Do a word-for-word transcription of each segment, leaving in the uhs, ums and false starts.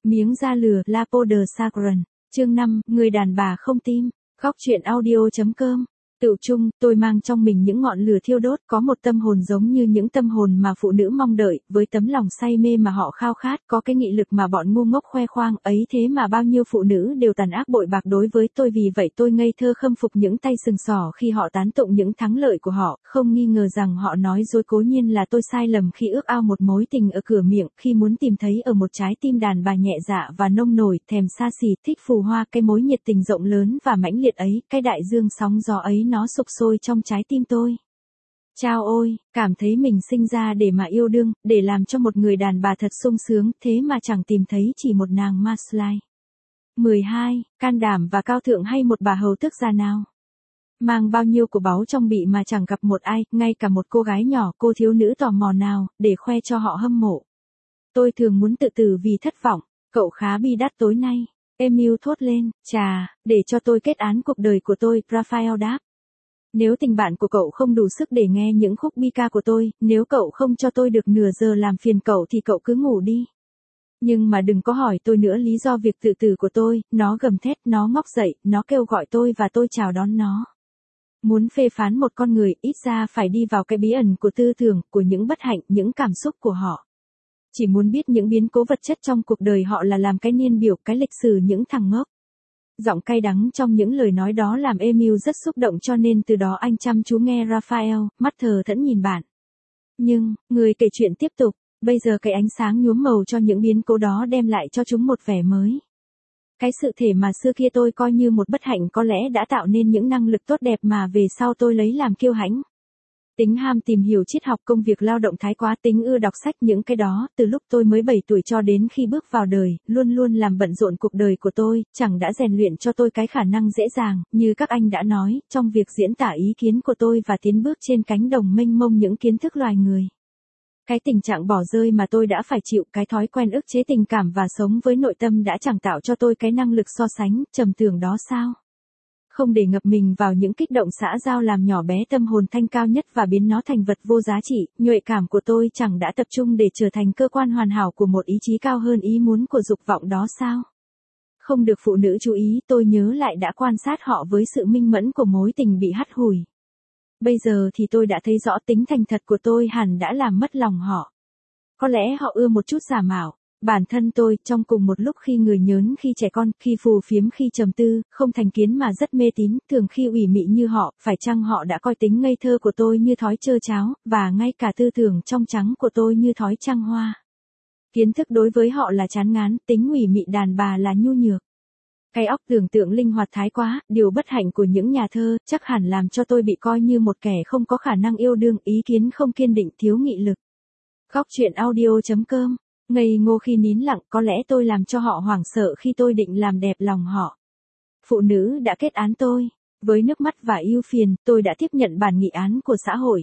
Miếng da lừa, La Peau de Chagrin, chương năm, người đàn bà không tim, góc truyện audio.com. Tựu chung, tôi mang trong mình những ngọn lửa thiêu đốt, có một tâm hồn giống như những tâm hồn mà phụ nữ mong đợi, với tấm lòng say mê mà họ khao khát, có cái nghị lực mà bọn ngu ngốc khoe khoang, ấy thế mà bao nhiêu phụ nữ đều tàn ác bội bạc đối với tôi, vì vậy tôi ngây thơ khâm phục những tay sừng sỏ khi họ tán tụng những thắng lợi của họ, không nghi ngờ rằng họ nói dối. Cố nhiên là tôi sai lầm khi ước ao một mối tình ở cửa miệng, khi muốn tìm thấy ở một trái tim đàn bà nhẹ dạ và nông nổi, thèm xa xỉ, thích phù hoa, cái mối nhiệt tình rộng lớn và mãnh liệt ấy, cái đại dương sóng gió ấy nó sục sôi trong trái tim tôi. Chao ôi, cảm thấy mình sinh ra để mà yêu đương, để làm cho một người đàn bà thật sung sướng, thế mà chẳng tìm thấy chỉ một nàng Maslai. mười hai, can đảm và cao thượng hay một bà hầu tước già nào. Mang bao nhiêu của báu trong bị mà chẳng gặp một ai, ngay cả một cô gái nhỏ, cô thiếu nữ tò mò nào, để khoe cho họ hâm mộ. Tôi thường muốn tự tử vì thất vọng, cậu khá bi đát tối nay. Emil thốt lên, chà, để cho tôi kết án cuộc đời của tôi, Raphael đáp. Nếu tình bạn của cậu không đủ sức để nghe những khúc bi ca của tôi, nếu cậu không cho tôi được nửa giờ làm phiền cậu thì cậu cứ ngủ đi. Nhưng mà đừng có hỏi tôi nữa lý do việc tự tử của tôi, nó gầm thét, nó ngóc dậy, nó kêu gọi tôi và tôi chào đón nó. Muốn phê phán một con người, ít ra phải đi vào cái bí ẩn của tư tưởng, của những bất hạnh, những cảm xúc của họ. Chỉ muốn biết những biến cố vật chất trong cuộc đời họ là làm cái niên biểu, cái lịch sử những thằng ngốc. Giọng cay đắng trong những lời nói đó làm Emil rất xúc động, cho nên từ đó anh chăm chú nghe Raphael, mắt thờ thẫn nhìn bạn. Nhưng, người kể chuyện tiếp tục, bây giờ cái ánh sáng nhuốm màu cho những biến cố đó đem lại cho chúng một vẻ mới. Cái sự thể mà xưa kia tôi coi như một bất hạnh có lẽ đã tạo nên những năng lực tốt đẹp mà về sau tôi lấy làm kiêu hãnh. Tính ham tìm hiểu triết học, công việc lao động thái quá, tính ưa đọc sách, những cái đó, từ lúc tôi mới bảy tuổi cho đến khi bước vào đời, luôn luôn làm bận rộn cuộc đời của tôi, chẳng đã rèn luyện cho tôi cái khả năng dễ dàng, như các anh đã nói, trong việc diễn tả ý kiến của tôi và tiến bước trên cánh đồng mênh mông những kiến thức loài người. Cái tình trạng bỏ rơi mà tôi đã phải chịu, cái thói quen ức chế tình cảm và sống với nội tâm đã chẳng tạo cho tôi cái năng lực so sánh, trầm tưởng đó sao? Không để ngập mình vào những kích động xã giao làm nhỏ bé tâm hồn thanh cao nhất và biến nó thành vật vô giá trị, nhuệ cảm của tôi chẳng đã tập trung để trở thành cơ quan hoàn hảo của một ý chí cao hơn ý muốn của dục vọng đó sao? Không được phụ nữ chú ý, tôi nhớ lại đã quan sát họ với sự minh mẫn của mối tình bị hắt hủi. Bây giờ thì tôi đã thấy rõ tính thành thật của tôi hẳn đã làm mất lòng họ. Có lẽ họ ưa một chút giả mạo. Bản thân tôi, trong cùng một lúc khi người nhớn, khi trẻ con, khi phù phiếm, khi trầm tư, không thành kiến mà rất mê tín, thường khi ủy mị như họ, phải chăng họ đã coi tính ngây thơ của tôi như thói trơ cháo, và ngay cả tư tưởng trong trắng của tôi như thói trăng hoa. Kiến thức đối với họ là chán ngán, tính ủy mị đàn bà là nhu nhược. Cái óc tưởng tượng linh hoạt thái quá, điều bất hạnh của những nhà thơ, chắc hẳn làm cho tôi bị coi như một kẻ không có khả năng yêu đương, ý kiến không kiên định, thiếu nghị lực. Góc truyện audio.com. Ngây ngô khi nín lặng, có lẽ tôi làm cho họ hoảng sợ khi tôi định làm đẹp lòng họ. Phụ nữ đã kết án tôi. Với nước mắt và ưu phiền, tôi đã tiếp nhận bản nghị án của xã hội.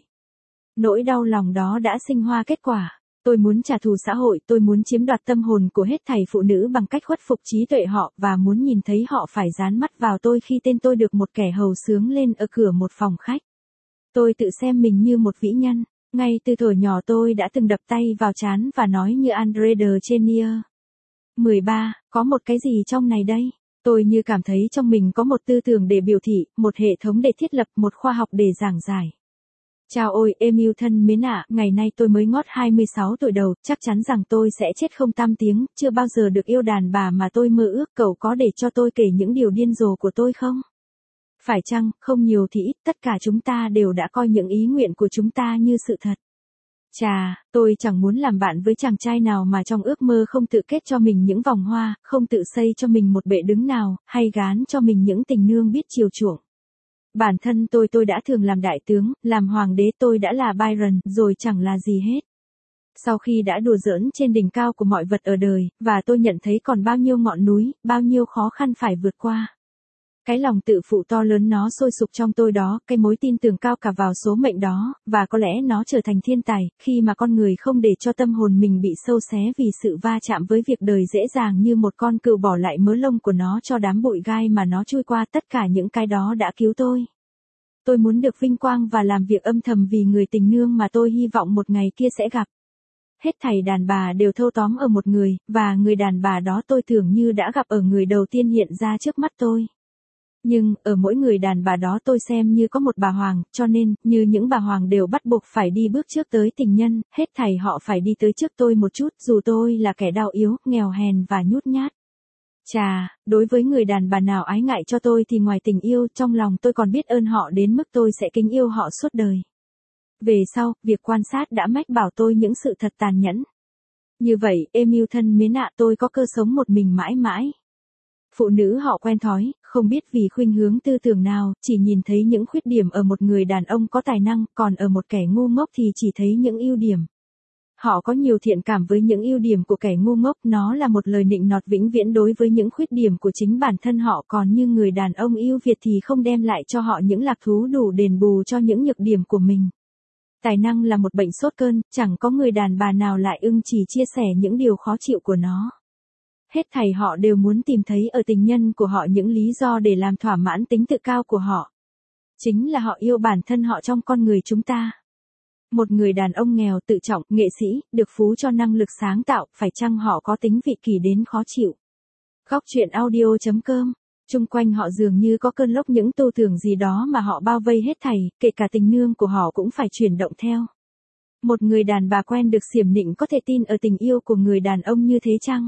Nỗi đau lòng đó đã sinh hoa kết quả. Tôi muốn trả thù xã hội, tôi muốn chiếm đoạt tâm hồn của hết thảy phụ nữ bằng cách khuất phục trí tuệ họ, và muốn nhìn thấy họ phải dán mắt vào tôi khi tên tôi được một kẻ hầu sướng lên ở cửa một phòng khách. Tôi tự xem mình như một vĩ nhân. Ngay từ thuở nhỏ tôi đã từng đập tay vào trán và nói như André de Chenier. mười ba, có một cái gì trong này đây? Tôi như cảm thấy trong mình có một tư tưởng để biểu thị, một hệ thống để thiết lập, một khoa học để giảng giải. Chào ôi, Emil thân mến ạ, ngày nay tôi mới ngót hai mươi sáu tuổi đầu, chắc chắn rằng tôi sẽ chết không tăm tiếng, chưa bao giờ được yêu đàn bà mà tôi mơ ước, cậu có để cho tôi kể những điều điên rồ của tôi không? Phải chăng, không nhiều thì ít, tất cả chúng ta đều đã coi những ý nguyện của chúng ta như sự thật. Chà, tôi chẳng muốn làm bạn với chàng trai nào mà trong ước mơ không tự kết cho mình những vòng hoa, không tự xây cho mình một bệ đứng nào, hay gán cho mình những tình nương biết chiều chuộng. Bản thân tôi tôi đã thường làm đại tướng, làm hoàng đế, tôi đã là Byron, rồi chẳng là gì hết. Sau khi đã đùa giỡn trên đỉnh cao của mọi vật ở đời, và tôi nhận thấy còn bao nhiêu ngọn núi, bao nhiêu khó khăn phải vượt qua. Cái lòng tự phụ to lớn nó sôi sục trong tôi đó, cái mối tin tưởng cao cả vào số mệnh đó, và có lẽ nó trở thành thiên tài, khi mà con người không để cho tâm hồn mình bị sâu xé vì sự va chạm với việc đời dễ dàng như một con cừu bỏ lại mớ lông của nó cho đám bụi gai mà nó chui qua, tất cả những cái đó đã cứu tôi. Tôi muốn được vinh quang và làm việc âm thầm vì người tình nương mà tôi hy vọng một ngày kia sẽ gặp. hết thảy đàn bà đều thâu tóm ở một người, và người đàn bà đó tôi tưởng như đã gặp ở người đầu tiên hiện ra trước mắt tôi. Nhưng, ở mỗi người đàn bà đó tôi xem như có một bà hoàng, cho nên, như những bà hoàng đều bắt buộc phải đi bước trước tới tình nhân, hết thảy họ phải đi tới trước tôi một chút, dù tôi là kẻ đau yếu, nghèo hèn và nhút nhát. Chà, đối với người đàn bà nào ái ngại cho tôi thì ngoài tình yêu, trong lòng tôi còn biết ơn họ đến mức tôi sẽ kính yêu họ suốt đời. Về sau, việc quan sát đã mách bảo tôi những sự thật tàn nhẫn. Như vậy, Emil thân mến ạ, tôi có cơ sống một mình mãi mãi. Phụ nữ họ quen thói, không biết vì khuynh hướng tư tưởng nào, chỉ nhìn thấy những khuyết điểm ở một người đàn ông có tài năng, còn ở một kẻ ngu ngốc thì chỉ thấy những ưu điểm. Họ có nhiều thiện cảm với những ưu điểm của kẻ ngu ngốc, nó là một lời nịnh nọt vĩnh viễn đối với những khuyết điểm của chính bản thân họ, còn như người đàn ông ưu việt thì không đem lại cho họ những lạc thú đủ đền bù cho những nhược điểm của mình. Tài năng là một bệnh sốt cơn, chẳng có người đàn bà nào lại ưng chỉ chia sẻ những điều khó chịu của nó. Hết thảy họ đều muốn tìm thấy ở tình nhân của họ những lý do để làm thỏa mãn tính tự cao của họ. Chính là họ yêu bản thân họ trong con người chúng ta. Một người đàn ông nghèo, tự trọng, nghệ sĩ, được phú cho năng lực sáng tạo, phải chăng họ có tính vị kỷ đến khó chịu. Góc truyện audio chấm com. Chung quanh họ dường như có cơn lốc những tư tưởng gì đó mà họ bao vây hết thảy, kể cả tình nương của họ cũng phải chuyển động theo. Một người đàn bà quen được xiểm nịnh có thể tin ở tình yêu của người đàn ông như thế chăng?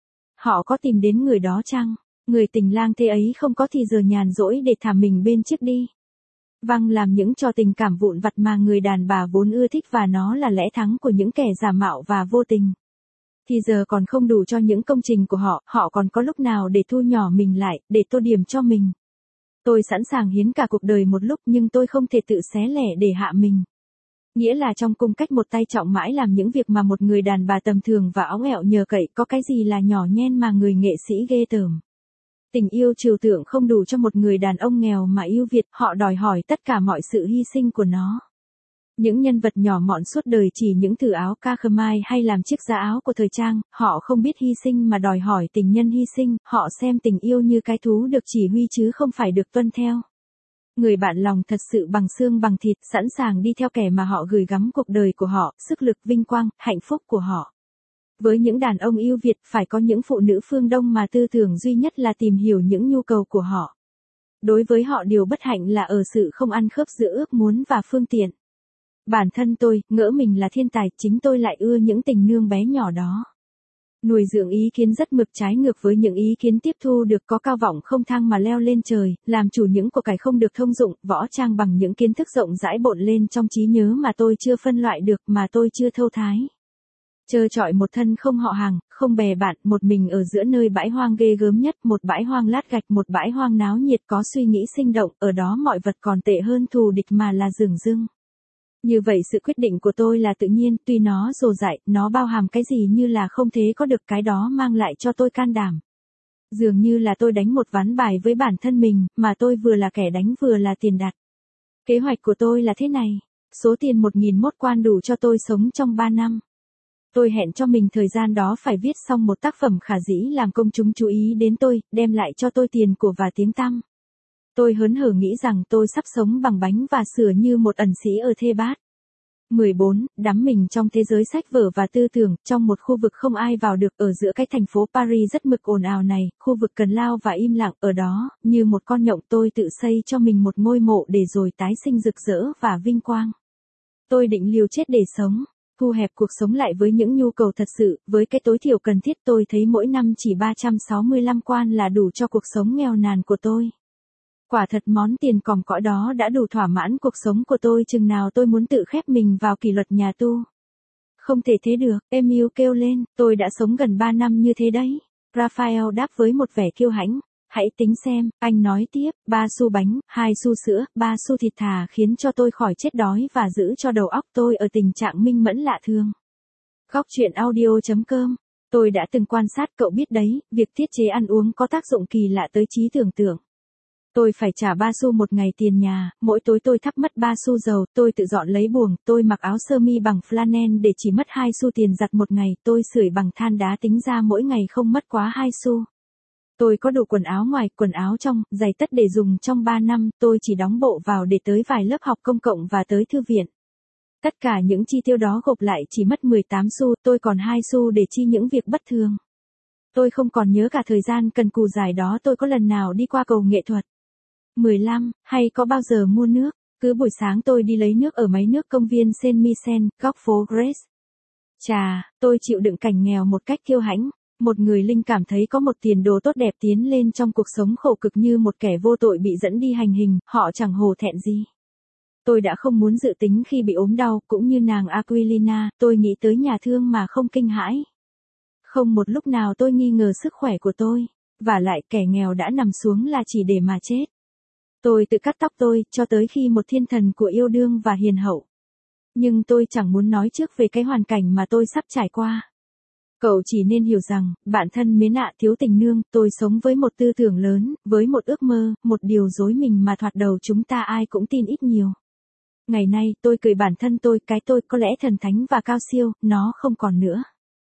Họ có tìm đến người đó chăng? Người tình lang thế ấy không có thì giờ nhàn rỗi để thả mình bên trước đi. Vâng, làm những trò tình cảm vụn vặt mà người đàn bà vốn ưa thích và nó là lẽ thắng của những kẻ giả mạo và vô tình. Thì giờ còn không đủ cho những công trình của họ, họ còn có lúc nào để thu nhỏ mình lại, để tô điểm cho mình. Tôi sẵn sàng hiến cả cuộc đời một lúc nhưng tôi không thể tự xé lẻ để hạ mình. Nghĩa là trong cung cách một tay trọng mãi làm những việc mà một người đàn bà tầm thường và óng ẹo nhờ cậy, có cái gì là nhỏ nhen mà người nghệ sĩ ghê tởm. Tình yêu trừu tượng không đủ cho một người đàn ông nghèo mà ưu việt, họ đòi hỏi tất cả mọi sự hy sinh của nó. Những nhân vật nhỏ mọn suốt đời chỉ những thử áo ca khơ-mai hay làm chiếc giá áo của thời trang, họ không biết hy sinh mà đòi hỏi tình nhân hy sinh, họ xem tình yêu như cái thú được chỉ huy chứ không phải được tuân theo. Người bạn lòng thật sự bằng xương bằng thịt, sẵn sàng đi theo kẻ mà họ gửi gắm cuộc đời của họ, sức lực, vinh quang, hạnh phúc của họ. Với những đàn ông ưu việt phải có những phụ nữ phương Đông mà tư tưởng duy nhất là tìm hiểu những nhu cầu của họ. Đối với họ điều bất hạnh là ở sự không ăn khớp giữa ước muốn và phương tiện. Bản thân tôi, ngỡ mình là thiên tài, chính tôi lại ưa những tình nương bé nhỏ đó. Nuôi dưỡng ý kiến rất mực trái ngược với những ý kiến tiếp thu được, có cao vọng không thang mà leo lên trời, làm chủ những của cải không được thông dụng, võ trang bằng những kiến thức rộng rãi bộn lên trong trí nhớ mà tôi chưa phân loại được, mà tôi chưa thâu thái. Trơ trọi một thân không họ hàng, không bè bạn, một mình ở giữa nơi bãi hoang ghê gớm nhất, một bãi hoang lát gạch, một bãi hoang náo nhiệt có suy nghĩ sinh động, ở đó mọi vật còn tệ hơn thù địch mà là dửng dưng. Như vậy sự quyết định của tôi là tự nhiên, tuy nó dồ dại, nó bao hàm cái gì như là không thế có được, cái đó mang lại cho tôi can đảm. Dường như là tôi đánh một ván bài với bản thân mình, mà tôi vừa là kẻ đánh vừa là tiền đặt. Kế hoạch của tôi là thế này, số tiền một nghìn mốt quan đủ cho tôi sống trong ba năm. Tôi hẹn cho mình thời gian đó phải viết xong một tác phẩm khả dĩ làm công chúng chú ý đến tôi, đem lại cho tôi tiền của và tiếng tăm. Tôi hớn hở nghĩ rằng tôi sắp sống bằng bánh và sữa như một ẩn sĩ ở Thê-bát. mười bốn. Đắm mình trong thế giới sách vở và tư tưởng, trong một khu vực không ai vào được, ở giữa cái thành phố Paris rất mực ồn ào này, khu vực cần lao và im lặng, ở đó, như một con nhộng tôi tự xây cho mình một ngôi mộ để rồi tái sinh rực rỡ và vinh quang. Tôi định liều chết để sống. Thu hẹp cuộc sống lại với những nhu cầu thật sự, với cái tối thiểu cần thiết, tôi thấy mỗi năm chỉ ba trăm sáu mươi lăm quan là đủ cho cuộc sống nghèo nàn của tôi. Quả thật món tiền còm cõi đó đã đủ thỏa mãn cuộc sống của tôi chừng nào tôi muốn tự khép mình vào kỷ luật nhà tu. Không thể thế được, Emil kêu lên, tôi đã sống gần ba năm như thế đấy. Raphael đáp với một vẻ kiêu hãnh. Hãy tính xem, anh nói tiếp, ba xu bánh, hai xu sữa, ba xu thịt thà khiến cho tôi khỏi chết đói và giữ cho đầu óc tôi ở tình trạng minh mẫn lạ thường. Góc truyện audio chấm com. Tôi đã từng quan sát cậu biết đấy, việc tiết chế ăn uống có tác dụng kỳ lạ tới trí tưởng tượng. Tôi phải trả ba xu một ngày tiền nhà, mỗi tối tôi thắp mất ba xu dầu, tôi tự dọn lấy buồng, tôi mặc áo sơ mi bằng flannel để chỉ mất hai xu tiền giặt một ngày, tôi sưởi bằng than đá tính ra mỗi ngày không mất quá hai xu. Tôi có đủ quần áo ngoài, quần áo trong, giày tất để dùng trong ba năm, tôi chỉ đóng bộ vào để tới vài lớp học công cộng và tới thư viện. Tất cả những chi tiêu đó gộp lại chỉ mất mười tám xu, tôi còn hai xu để chi những việc bất thường. Tôi không còn nhớ cả thời gian cần cù dài đó tôi có lần nào đi qua cầu nghệ thuật. mười lăm, hay có bao giờ mua nước, cứ buổi sáng tôi đi lấy nước ở máy nước công viên Saint Michel, góc phố Grace. Chà, tôi chịu đựng cảnh nghèo một cách kiêu hãnh. Một người linh cảm thấy có một tiền đồ tốt đẹp tiến lên trong cuộc sống khổ cực như một kẻ vô tội bị dẫn đi hành hình, họ chẳng hổ thẹn gì. Tôi đã không muốn dự tính khi bị ốm đau, cũng như nàng Aquilina, tôi nghĩ tới nhà thương mà không kinh hãi. Không một lúc nào tôi nghi ngờ sức khỏe của tôi, và lại kẻ nghèo đã nằm xuống là chỉ để mà chết. Tôi tự cắt tóc tôi, cho tới khi một thiên thần của yêu đương và hiền hậu. Nhưng tôi chẳng muốn nói trước về cái hoàn cảnh mà tôi sắp trải qua. Cậu chỉ nên hiểu rằng, bạn thân mến ạ thiếu tình nương, tôi sống với một tư tưởng lớn, với một ước mơ, một điều dối mình mà thoạt đầu chúng ta ai cũng tin ít nhiều. Ngày nay, tôi cười bản thân tôi, cái tôi có lẽ thần thánh và cao siêu, nó không còn nữa.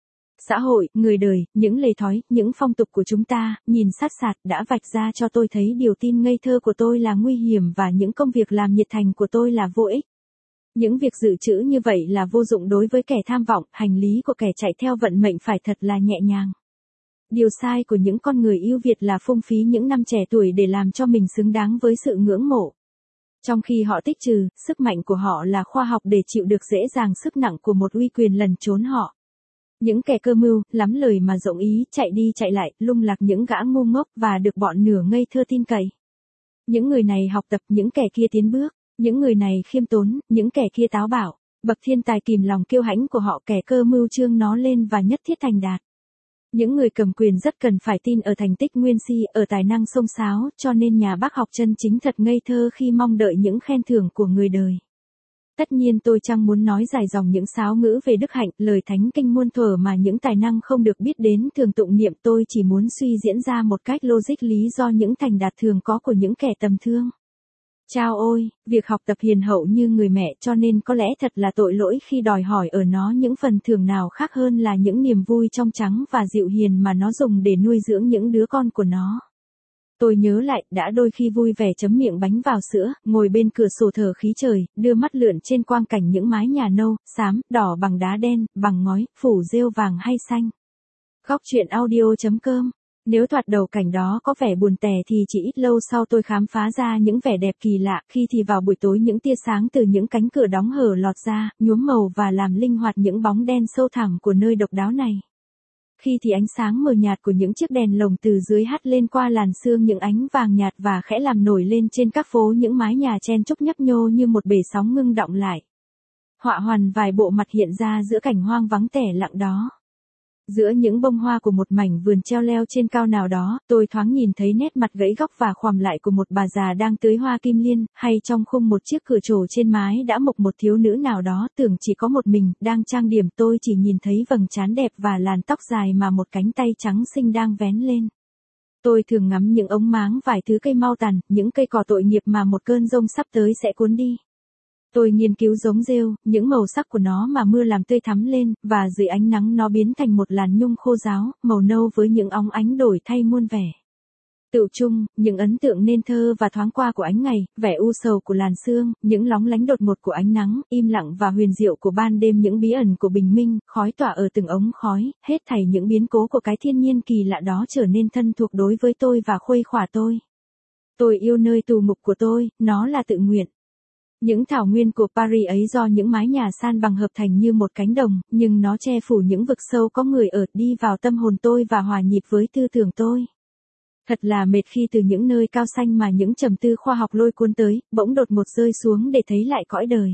Xã hội, người đời, những lề thói, những phong tục của chúng ta, nhìn sát sạt đã vạch ra cho tôi thấy điều tin ngây thơ của tôi là nguy hiểm và những công việc làm nhiệt thành của tôi là vô ích. Những việc dự trữ như vậy là vô dụng đối với kẻ tham vọng, hành lý của kẻ chạy theo vận mệnh phải thật là nhẹ nhàng. Điều sai của những con người ưu việt là phung phí những năm trẻ tuổi để làm cho mình xứng đáng với sự ngưỡng mộ. Trong khi họ tích trữ, sức mạnh của họ là khoa học để chịu được dễ dàng sức nặng của một uy quyền lẩn trốn họ. Những kẻ cơ mưu, lắm lời mà rộng ý, chạy đi chạy lại, lung lạc những gã ngu ngốc và được bọn nửa ngây thơ tin cậy. Những người này học tập, những kẻ kia tiến bước. Những người này khiêm tốn, những kẻ kia táo bạo, bậc thiên tài kìm lòng kiêu hãnh của họ kẻ cơ mưu trương nó lên và nhất thiết thành đạt. Những người cầm quyền rất cần phải tin ở thành tích nguyên si, ở tài năng xông xáo, cho nên nhà bác học chân chính thật ngây thơ khi mong đợi những khen thưởng của người đời. Tất nhiên tôi chẳng muốn nói dài dòng những sáo ngữ về đức hạnh, lời thánh kinh muôn thuở mà những tài năng không được biết đến thường tụng niệm, tôi chỉ muốn suy diễn ra một cách logic lý do những thành đạt thường có của những kẻ tầm thường. Chao ôi, việc học tập hiền hậu như người mẹ cho nên có lẽ thật là tội lỗi khi đòi hỏi ở nó những phần thưởng nào khác hơn là những niềm vui trong trắng và dịu hiền mà nó dùng để nuôi dưỡng những đứa con của nó. Tôi nhớ lại, đã đôi khi vui vẻ chấm miệng bánh vào sữa, ngồi bên cửa sổ thở khí trời, đưa mắt lượn trên quang cảnh những mái nhà nâu, xám, đỏ bằng đá đen, bằng ngói, phủ rêu vàng hay xanh. Góc truyện audio chấm com. Nếu thoạt đầu cảnh đó có vẻ buồn tẻ thì chỉ ít lâu sau tôi khám phá ra những vẻ đẹp kỳ lạ, khi thì vào buổi tối những tia sáng từ những cánh cửa đóng hở lọt ra, nhuốm màu và làm linh hoạt những bóng đen sâu thẳm của nơi độc đáo này. Khi thì ánh sáng mờ nhạt của những chiếc đèn lồng từ dưới hắt lên qua làn sương những ánh vàng nhạt và khẽ làm nổi lên trên các phố những mái nhà chen chúc nhấp nhô như một bể sóng ngưng đọng lại. Họa hoàn vài bộ mặt hiện ra giữa cảnh hoang vắng tẻ lặng đó. Giữa những bông hoa của một mảnh vườn treo leo trên cao nào đó, tôi thoáng nhìn thấy nét mặt gãy góc và khoằm lại của một bà già đang tưới hoa kim liên, hay trong khung một chiếc cửa trổ trên mái đã mộc một thiếu nữ nào đó tưởng chỉ có một mình, đang trang điểm. Tôi chỉ nhìn thấy vầng trán đẹp và làn tóc dài mà một cánh tay trắng xinh đang vén lên. Tôi thường ngắm những ống máng vài thứ cây mau tàn, những cây cỏ tội nghiệp mà một cơn giông sắp tới sẽ cuốn đi. Tôi nghiên cứu giống rêu, những màu sắc của nó mà mưa làm tươi thắm lên, và dưới ánh nắng nó biến thành một làn nhung khô ráo, màu nâu với những óng ánh đổi thay muôn vẻ. Tựu chung, những ấn tượng nên thơ và thoáng qua của ánh ngày, vẻ u sầu của làn sương, những lóng lánh đột ngột của ánh nắng, im lặng và huyền diệu của ban đêm, những bí ẩn của bình minh, khói tỏa ở từng ống khói, hết thảy những biến cố của cái thiên nhiên kỳ lạ đó trở nên thân thuộc đối với tôi và khuây khỏa tôi. Tôi yêu nơi tù ngục của tôi, nó là tự nguyện. Những thảo nguyên của Paris ấy do những mái nhà san bằng hợp thành như một cánh đồng, nhưng nó che phủ những vực sâu có người ở, đi vào tâm hồn tôi và hòa nhịp với tư tưởng tôi. Thật là mệt khi từ những nơi cao xanh mà những trầm tư khoa học lôi cuốn tới, bỗng đột ngột rơi xuống để thấy lại cõi đời.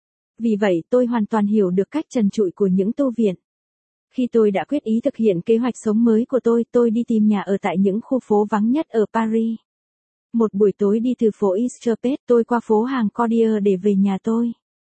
Vì vậy tôi hoàn toàn hiểu được cách trần trụi của những tu viện. Khi tôi đã quyết ý thực hiện kế hoạch sống mới của tôi, tôi đi tìm nhà ở tại những khu phố vắng nhất ở Paris. Một buổi tối đi từ phố Estrapet, tôi qua phố hàng Cordier để về nhà tôi.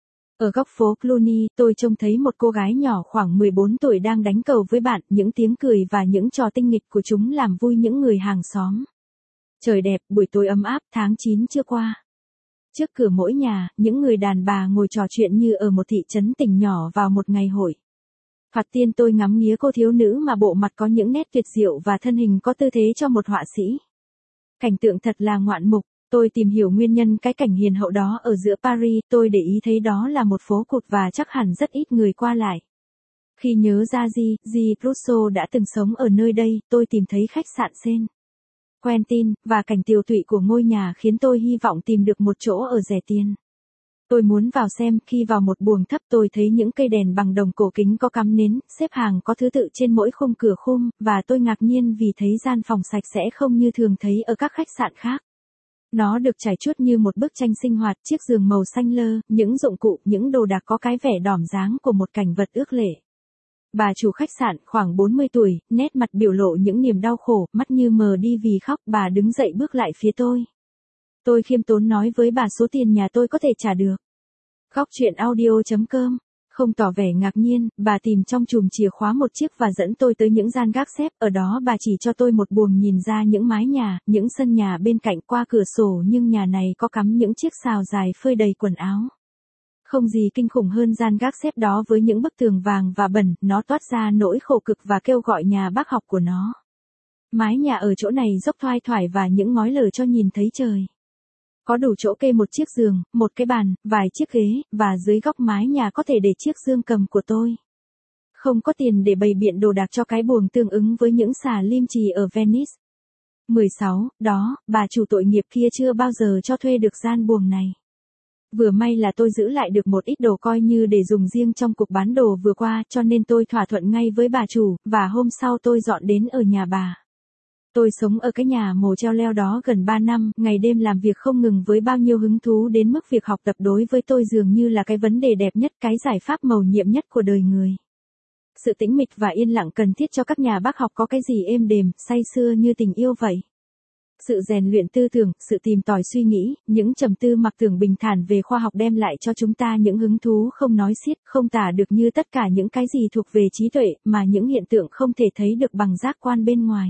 Ở góc phố Cluny, tôi trông thấy một cô gái nhỏ khoảng mười bốn tuổi đang đánh cầu với bạn, những tiếng cười và những trò tinh nghịch của chúng làm vui những người hàng xóm. Trời đẹp, buổi tối ấm áp, tháng chín chưa qua. Trước cửa mỗi nhà, những người đàn bà ngồi trò chuyện như ở một thị trấn tỉnh nhỏ vào một ngày hội. Thoạt tiên tôi ngắm nghía cô thiếu nữ mà bộ mặt có những nét tuyệt diệu và thân hình có tư thế cho một họa sĩ. Cảnh tượng thật là ngoạn mục, Tôi tìm hiểu nguyên nhân cái cảnh hiền hậu đó ở giữa Paris, tôi để ý thấy đó là một phố cụt và chắc hẳn rất ít người qua lại. Khi nhớ ra Di, Di Rousseau đã từng sống ở nơi đây, tôi tìm thấy khách sạn Saint Quentin, và cảnh tiều tụy của ngôi nhà khiến tôi hy vọng tìm được một chỗ ở rẻ tiền. Tôi muốn vào xem, khi vào một buồng thấp tôi thấy những cây đèn bằng đồng cổ kính có cắm nến, xếp hàng có thứ tự trên mỗi khung cửa khung, và tôi ngạc nhiên vì thấy gian phòng sạch sẽ không như thường thấy ở các khách sạn khác. Nó được trải chuốt như một bức tranh sinh hoạt, chiếc giường màu xanh lơ, những dụng cụ, những đồ đạc có cái vẻ đỏm dáng của một cảnh vật ước lệ. Bà chủ khách sạn, khoảng bốn mươi tuổi, nét mặt biểu lộ những niềm đau khổ, mắt như mờ đi vì khóc, bà đứng dậy bước lại phía tôi. Tôi khiêm tốn nói với bà số tiền nhà tôi có thể trả được. Góc truyện audio chấm com. Không tỏ vẻ ngạc nhiên, bà tìm trong chùm chìa khóa một chiếc và dẫn tôi tới những gian gác xếp, ở đó bà chỉ cho tôi một buồng nhìn ra những mái nhà, những sân nhà bên cạnh qua cửa sổ, nhưng nhà này có cắm những chiếc sào dài phơi đầy quần áo. Không gì kinh khủng hơn gian gác xếp đó với những bức tường vàng và bẩn, nó toát ra nỗi khổ cực và kêu gọi nhà bác học của nó. Mái nhà ở chỗ này dốc thoai thoải và những ngói lở cho nhìn thấy trời. Có đủ chỗ kê một chiếc giường, một cái bàn, vài chiếc ghế, và dưới góc mái nhà có thể để chiếc dương cầm của tôi. Không có tiền để bày biện đồ đạc cho cái buồng tương ứng với những xà lim trì ở Venice. mười sáu, đó, bà chủ tội nghiệp kia chưa bao giờ cho thuê được gian buồng này. Vừa may là tôi giữ lại được một ít đồ coi như để dùng riêng trong cuộc bán đồ vừa qua, cho nên tôi thỏa thuận ngay với bà chủ, và hôm sau tôi dọn đến ở nhà bà. Tôi sống ở cái nhà mồ treo leo đó gần ba năm, ngày đêm làm việc không ngừng với bao nhiêu hứng thú đến mức việc học tập đối với tôi dường như là cái vấn đề đẹp nhất, cái giải pháp mầu nhiệm nhất của đời người. Sự tĩnh mịch và yên lặng cần thiết cho các nhà bác học có cái gì êm đềm, say sưa như tình yêu vậy. Sự rèn luyện tư tưởng, sự tìm tòi suy nghĩ, những trầm tư mặc tưởng bình thản về khoa học đem lại cho chúng ta những hứng thú không nói xiết, không tả được như tất cả những cái gì thuộc về trí tuệ, mà những hiện tượng không thể thấy được bằng giác quan bên ngoài.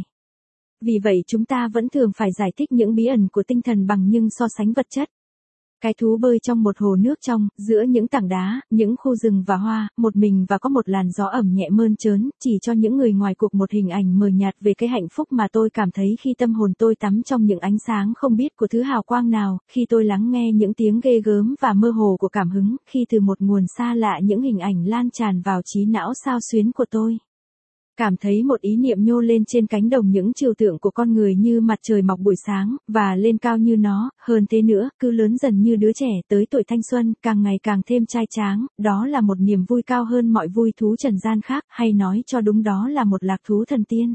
Vì vậy chúng ta vẫn thường phải giải thích những bí ẩn của tinh thần bằng những so sánh vật chất. Cái thú bơi trong một hồ nước trong, giữa những tảng đá, những khu rừng và hoa, một mình và có một làn gió ẩm nhẹ mơn trớn, chỉ cho những người ngoài cuộc một hình ảnh mờ nhạt về cái hạnh phúc mà tôi cảm thấy khi tâm hồn tôi tắm trong những ánh sáng không biết của thứ hào quang nào, khi tôi lắng nghe những tiếng ghê gớm và mơ hồ của cảm hứng, khi từ một nguồn xa lạ những hình ảnh lan tràn vào trí não xao xuyến của tôi. Cảm thấy một ý niệm nhô lên trên cánh đồng những trừu tượng của con người như mặt trời mọc buổi sáng, và lên cao như nó, hơn thế nữa, cứ lớn dần như đứa trẻ, tới tuổi thanh xuân, càng ngày càng thêm trai tráng, đó là một niềm vui cao hơn mọi vui thú trần gian khác, hay nói cho đúng đó là một lạc thú thần tiên.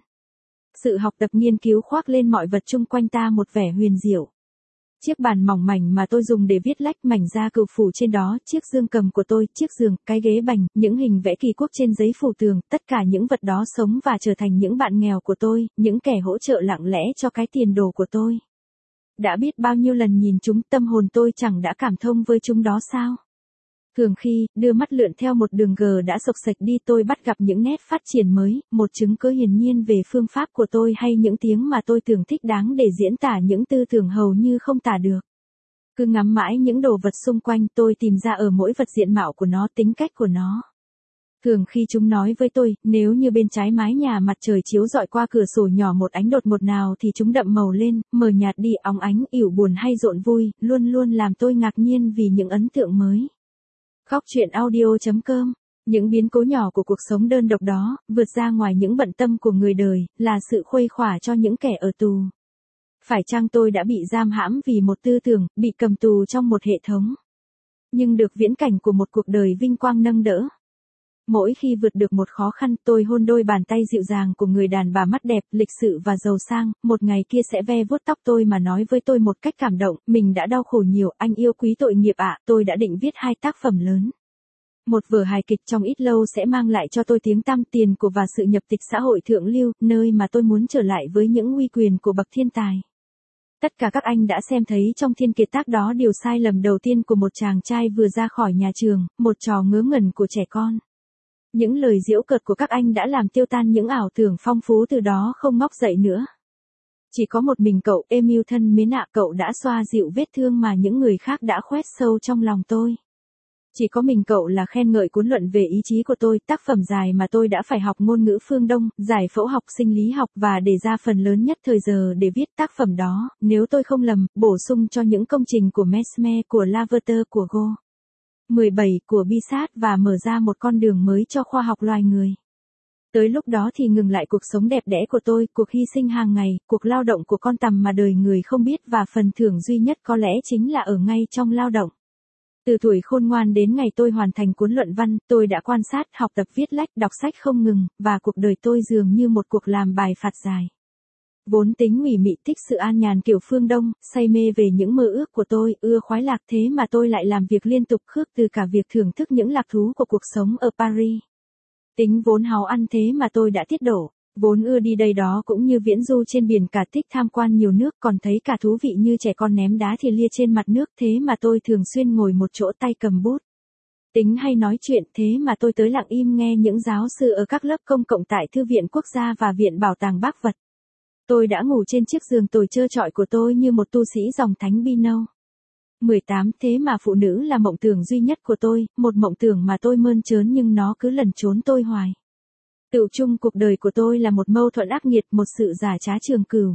Sự học tập nghiên cứu khoác lên mọi vật chung quanh ta một vẻ huyền diệu. Chiếc bàn mỏng mảnh mà tôi dùng để viết lách mảnh da cừu phủ trên đó, chiếc dương cầm của tôi, chiếc giường, cái ghế bành, những hình vẽ kỳ quốc trên giấy phủ tường, tất cả những vật đó sống và trở thành những bạn nghèo của tôi, những kẻ hỗ trợ lặng lẽ cho cái tiền đồ của tôi. Đã biết bao nhiêu lần nhìn chúng, tâm hồn tôi chẳng đã cảm thông với chúng đó sao? Thường khi, đưa mắt lượn theo một đường gờ đã sộc sạch đi, tôi bắt gặp những nét phát triển mới, một chứng cứ hiển nhiên về phương pháp của tôi hay những tiếng mà tôi tưởng thích đáng để diễn tả những tư tưởng hầu như không tả được. Cứ ngắm mãi những đồ vật xung quanh, tôi tìm ra ở mỗi vật diện mạo của nó, tính cách của nó. Thường khi chúng nói với tôi, nếu như bên trái mái nhà mặt trời chiếu rọi qua cửa sổ nhỏ một ánh đột ngột nào thì chúng đậm màu lên, mờ nhạt đi, óng ánh, ỉu buồn hay rộn vui, luôn luôn làm tôi ngạc nhiên vì những ấn tượng mới. Góc truyện audio chấm com. Những biến cố nhỏ của cuộc sống đơn độc đó, vượt ra ngoài những bận tâm của người đời, là sự khuây khỏa cho những kẻ ở tù. Phải chăng tôi đã bị giam hãm vì một tư tưởng, bị cầm tù trong một hệ thống, nhưng được viễn cảnh của một cuộc đời vinh quang nâng đỡ. Mỗi khi vượt được một khó khăn, tôi hôn đôi bàn tay dịu dàng của người đàn bà mắt đẹp, lịch sự và giàu sang, một ngày kia sẽ ve vuốt tóc tôi mà nói với tôi một cách cảm động, mình đã đau khổ nhiều, anh yêu quý tội nghiệp ạ, tôi đã định viết hai tác phẩm lớn. Một vở hài kịch trong ít lâu sẽ mang lại cho tôi tiếng tăm, tiền của và sự nhập tịch xã hội thượng lưu, nơi mà tôi muốn trở lại với những uy quyền của bậc thiên tài. Tất cả các anh đã xem thấy trong Thiên Kiệt Tác đó điều sai lầm đầu tiên của một chàng trai vừa ra khỏi nhà trường, một trò ngớ ngẩn của trẻ con. Những lời giễu cợt của các anh đã làm tiêu tan những ảo tưởng phong phú, từ đó không ngóc dậy nữa. Chỉ có một mình cậu, Emile thân mến ạ, cậu đã xoa dịu vết thương mà những người khác đã khoét sâu trong lòng tôi. Chỉ có mình cậu là khen ngợi cuốn luận về ý chí của tôi, tác phẩm dài mà tôi đã phải học ngôn ngữ phương Đông, giải phẫu học sinh lý học và để ra phần lớn nhất thời giờ để viết tác phẩm đó, nếu tôi không lầm, bổ sung cho những công trình của Mesmer, của Lavater, của Go. mười bảy, của Bichat và mở ra một con đường mới cho khoa học loài người. Tới lúc đó thì ngừng lại cuộc sống đẹp đẽ của tôi, cuộc hy sinh hàng ngày, cuộc lao động của con tằm mà đời người không biết và phần thưởng duy nhất có lẽ chính là ở ngay trong lao động. Từ tuổi khôn ngoan đến ngày tôi hoàn thành cuốn luận văn, tôi đã quan sát, học tập viết lách, đọc sách không ngừng, và cuộc đời tôi dường như một cuộc làm bài phạt dài. Vốn tính ủy mị thích sự an nhàn kiểu phương Đông, say mê về những mơ ước của tôi, ưa khoái lạc thế mà tôi lại làm việc liên tục khước từ cả việc thưởng thức những lạc thú của cuộc sống ở Paris. Tính vốn háo ăn thế mà tôi đã tiết đổ, vốn ưa đi đây đó cũng như viễn du trên biển cả thích tham quan nhiều nước còn thấy cả thú vị như trẻ con ném đá thì lia trên mặt nước thế mà tôi thường xuyên ngồi một chỗ tay cầm bút. Tính hay nói chuyện thế mà tôi tới lặng im nghe những giáo sư ở các lớp công cộng tại Thư viện Quốc gia và Viện Bảo tàng Bác vật. Tôi đã ngủ trên chiếc giường tồi trơ trọi của tôi như một tu sĩ dòng thánh Bino. mười tám Thế mà phụ nữ là mộng tưởng duy nhất của tôi, một mộng tưởng mà tôi mơn trớn nhưng nó cứ lẩn trốn tôi hoài. Tựu chung cuộc đời của tôi là một mâu thuẫn ác nghiệt, một sự giả trá trường cửu.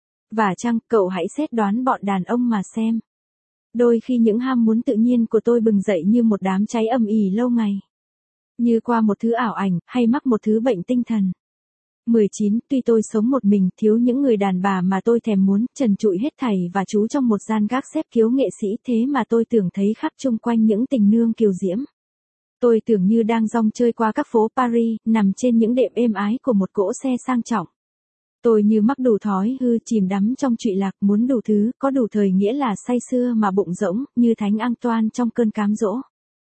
Và chăng, cậu hãy xét đoán bọn đàn ông mà xem. Đôi khi những ham muốn tự nhiên của tôi bừng dậy như một đám cháy ầm ĩ lâu ngày. Như qua một thứ ảo ảnh, hay mắc một thứ bệnh tinh thần. mười chín Tuy tôi sống một mình, thiếu những người đàn bà mà tôi thèm muốn, trần trụi hết thảy và trú trong một gian gác xếp kiếu nghệ sĩ thế mà tôi tưởng thấy khắp chung quanh những tình nương kiều diễm. Tôi tưởng như đang dong chơi qua các phố Paris, nằm trên những đệm êm ái của một cỗ xe sang trọng. Tôi như mắc đủ thói hư chìm đắm trong trụy lạc muốn đủ thứ, có đủ thời nghĩa là say sưa mà bụng rỗng, như Thánh Antoine trong cơn cám dỗ.